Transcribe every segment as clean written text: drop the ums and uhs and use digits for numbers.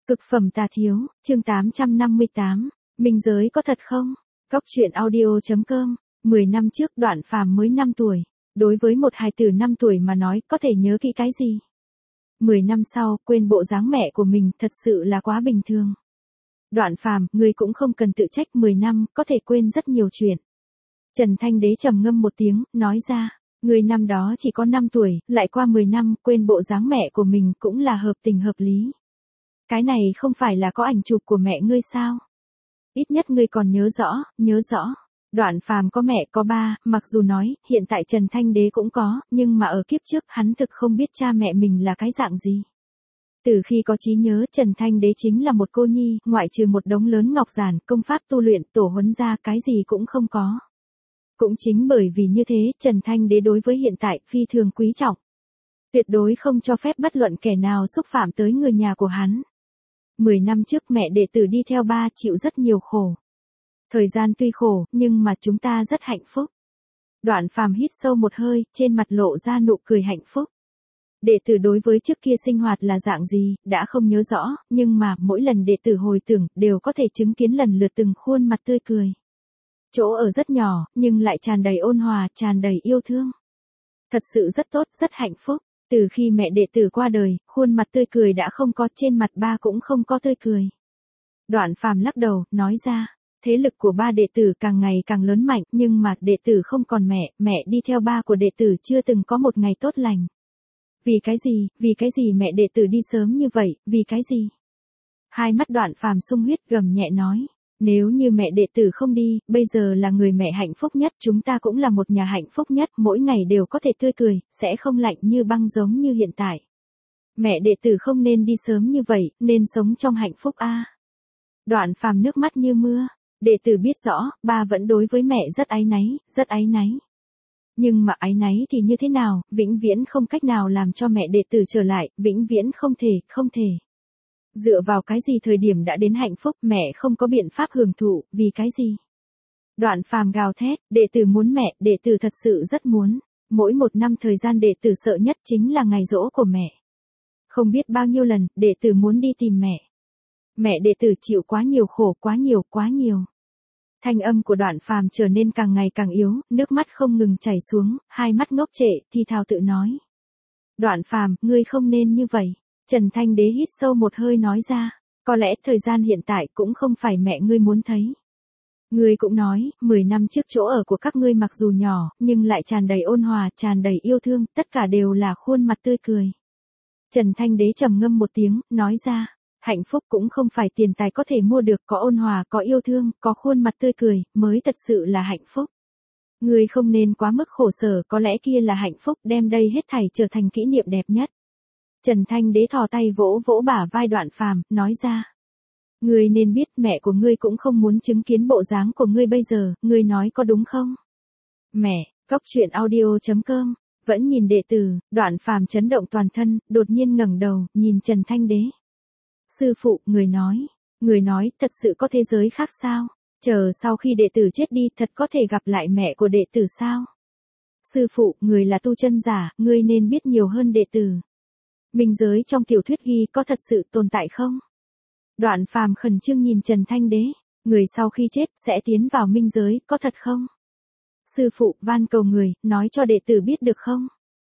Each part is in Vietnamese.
Cực phẩm tà thiếu, chương 858, minh giới có thật không? Cóc truyện audio.com, 10 năm trước Đoạn Phàm mới 5 tuổi, đối với một hài tử 5 tuổi mà nói có thể nhớ kỹ cái gì? 10 năm sau, quên bộ dáng mẹ của mình thật sự là quá bình thường. Đoạn Phàm, ngươi cũng không cần tự trách, 10 năm, có thể quên rất nhiều chuyện. Trần Thanh Đế trầm ngâm một tiếng, nói ra, ngươi năm đó chỉ có 5 tuổi, lại qua 10 năm, quên bộ dáng mẹ của mình cũng là hợp tình hợp lý. Cái này không phải là có ảnh chụp của mẹ ngươi sao? Ít nhất ngươi còn nhớ rõ. Đoạn Phàm có mẹ có ba, mặc dù nói, hiện tại Trần Thanh Đế cũng có, nhưng mà ở kiếp trước hắn thực không biết cha mẹ mình là cái dạng gì. Từ khi có trí nhớ, Trần Thanh Đế chính là một cô nhi, ngoại trừ một đống lớn ngọc giản, công pháp tu luyện, tổ huấn ra, cái gì cũng không có. Cũng chính bởi vì như thế, Trần Thanh Đế đối với hiện tại, phi thường quý trọng. Tuyệt đối không cho phép bất luận kẻ nào xúc phạm tới người nhà của hắn. 10 năm trước mẹ đệ tử đi theo ba chịu rất nhiều khổ. Thời gian tuy khổ, nhưng mà chúng ta rất hạnh phúc. Đoạn Phàm hít sâu một hơi, trên mặt lộ ra nụ cười hạnh phúc. Đệ tử đối với trước kia sinh hoạt là dạng gì, đã không nhớ rõ, nhưng mà mỗi lần đệ tử hồi tưởng, đều có thể chứng kiến lần lượt từng khuôn mặt tươi cười. Chỗ ở rất nhỏ, nhưng lại tràn đầy ôn hòa, tràn đầy yêu thương. Thật sự rất tốt, rất hạnh phúc. Từ khi mẹ đệ tử qua đời, khuôn mặt tươi cười đã không có, trên mặt ba cũng không có tươi cười. Đoạn Phàm lắc đầu, nói ra, thế lực của ba đệ tử càng ngày càng lớn mạnh, nhưng mà đệ tử không còn mẹ đi theo ba của đệ tử chưa từng có một ngày tốt lành. Vì cái gì mẹ đệ tử đi sớm như vậy, vì cái gì? Hai mắt Đoạn Phàm sung huyết gầm nhẹ nói, nếu như mẹ đệ tử không đi, bây giờ là người mẹ hạnh phúc nhất, chúng ta cũng là một nhà hạnh phúc nhất, mỗi ngày đều có thể tươi cười, sẽ không lạnh như băng giống như hiện tại. Mẹ đệ tử không nên đi sớm như vậy, nên sống trong hạnh phúc a. Đoạn Phàm nước mắt như mưa, đệ tử biết rõ, ba vẫn đối với mẹ rất áy náy. Nhưng mà áy náy thì như thế nào, vĩnh viễn không cách nào làm cho mẹ đệ tử trở lại, vĩnh viễn không thể. Dựa vào cái gì thời điểm đã đến hạnh phúc, mẹ không có biện pháp hưởng thụ, vì cái gì? Đoạn Phàm gào thét, đệ tử muốn mẹ, đệ tử thật sự rất muốn. Mỗi một năm thời gian đệ tử sợ nhất chính là ngày giỗ của mẹ. Không biết bao nhiêu lần, đệ tử muốn đi tìm mẹ. Mẹ đệ tử chịu quá nhiều khổ, quá nhiều. Thanh âm của Đoạn Phàm trở nên càng ngày càng yếu, nước mắt không ngừng chảy xuống, hai mắt ngốc trệ, thì thào tự nói. Đoạn Phàm, ngươi không nên như vậy. Trần Thanh Đế hít sâu một hơi nói ra, có lẽ thời gian hiện tại cũng không phải mẹ ngươi muốn thấy. Ngươi cũng nói, 10 năm trước chỗ ở của các ngươi mặc dù nhỏ, nhưng lại tràn đầy ôn hòa, tràn đầy yêu thương, tất cả đều là khuôn mặt tươi cười. Trần Thanh Đế trầm ngâm một tiếng, nói ra, hạnh phúc cũng không phải tiền tài có thể mua được, có ôn hòa, có yêu thương, có khuôn mặt tươi cười, mới thật sự là hạnh phúc. Ngươi không nên quá mức khổ sở, có lẽ kia là hạnh phúc, đem đây hết thảy trở thành kỷ niệm đẹp nhất. Trần Thanh Đế thò tay vỗ bả vai Đoạn Phàm, nói ra. Ngươi nên biết mẹ của ngươi cũng không muốn chứng kiến bộ dáng của ngươi bây giờ, ngươi nói có đúng không? Mẹ, Cóc truyện audio.com, vẫn nhìn đệ tử, Đoạn Phàm chấn động toàn thân, đột nhiên ngẩng đầu, nhìn Trần Thanh Đế. Sư phụ, người nói, thật sự có thế giới khác sao? Chờ sau khi đệ tử chết đi, thật có thể gặp lại mẹ của đệ tử sao? Sư phụ, người là tu chân giả, ngươi nên biết nhiều hơn đệ tử. Minh giới trong tiểu thuyết ghi có thật sự tồn tại không? Đoạn Phàm khẩn trương nhìn Trần Thanh Đế, người sau khi chết sẽ tiến vào minh giới, có thật không? Sư phụ, van cầu người, nói cho đệ tử biết được không?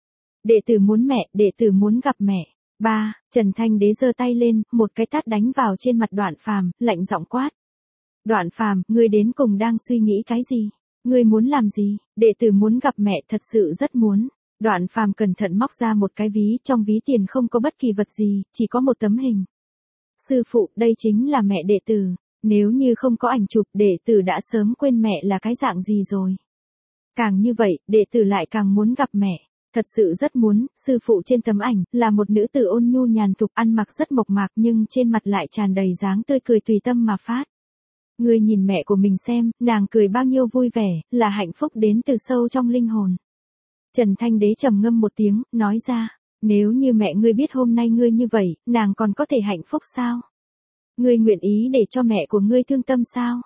Đệ tử muốn mẹ, đệ tử muốn gặp mẹ. Ba, Trần Thanh Đế giơ tay lên, một cái tát đánh vào trên mặt Đoạn Phàm, lạnh giọng quát. Đoạn Phàm, ngươi đến cùng đang suy nghĩ cái gì? Ngươi muốn làm gì? Đệ tử muốn gặp mẹ, thật sự rất muốn. Đoạn Phàm cẩn thận móc ra một cái ví, trong ví tiền không có bất kỳ vật gì, chỉ có một tấm hình. Sư phụ, đây chính là mẹ đệ tử, nếu như không có ảnh chụp, đệ tử đã sớm quên mẹ là cái dạng gì rồi. Càng như vậy, đệ tử lại càng muốn gặp mẹ, thật sự rất muốn. Sư phụ, trên tấm ảnh, là một nữ tử ôn nhu nhàn thục, ăn mặc rất mộc mạc nhưng trên mặt lại tràn đầy dáng tươi cười tùy tâm mà phát. Ngươi nhìn mẹ của mình xem, nàng cười bao nhiêu vui vẻ, là hạnh phúc đến từ sâu trong linh hồn. Trần Thanh Đế trầm ngâm một tiếng, nói ra, nếu như mẹ ngươi biết hôm nay ngươi như vậy, nàng còn có thể hạnh phúc sao? Ngươi nguyện ý để cho mẹ của ngươi thương tâm sao?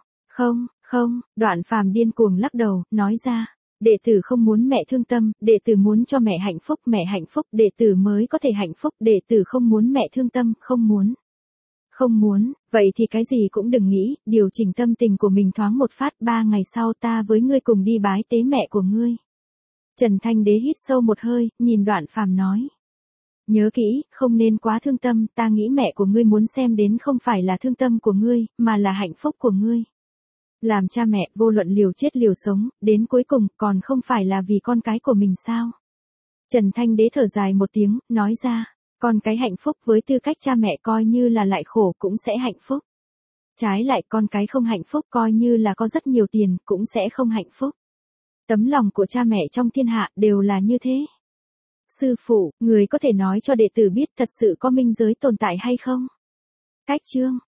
Không, Đoạn Phàm điên cuồng lắc đầu, nói ra, đệ tử không muốn mẹ thương tâm, đệ tử muốn cho mẹ hạnh phúc, đệ tử mới có thể hạnh phúc, đệ tử không muốn mẹ thương tâm, không muốn. Không muốn, vậy thì cái gì cũng đừng nghĩ, điều chỉnh tâm tình của mình thoáng một phát, 3 ngày sau ta với ngươi cùng đi bái tế mẹ của ngươi. Trần Thanh Đế hít sâu một hơi, nhìn Đoạn Phàm nói. Nhớ kỹ, không nên quá thương tâm, ta nghĩ mẹ của ngươi muốn xem đến không phải là thương tâm của ngươi, mà là hạnh phúc của ngươi. Làm cha mẹ, vô luận liều chết liều sống, đến cuối cùng, còn không phải là vì con cái của mình sao? Trần Thanh Đế thở dài một tiếng, nói ra, con cái hạnh phúc với tư cách cha mẹ coi như là lại khổ cũng sẽ hạnh phúc. Trái lại con cái không hạnh phúc coi như là có rất nhiều tiền, cũng sẽ không hạnh phúc. Tấm lòng của cha mẹ trong thiên hạ đều là như thế. Sư phụ, người có thể nói cho đệ tử biết thật sự có minh giới tồn tại hay không? Cách chương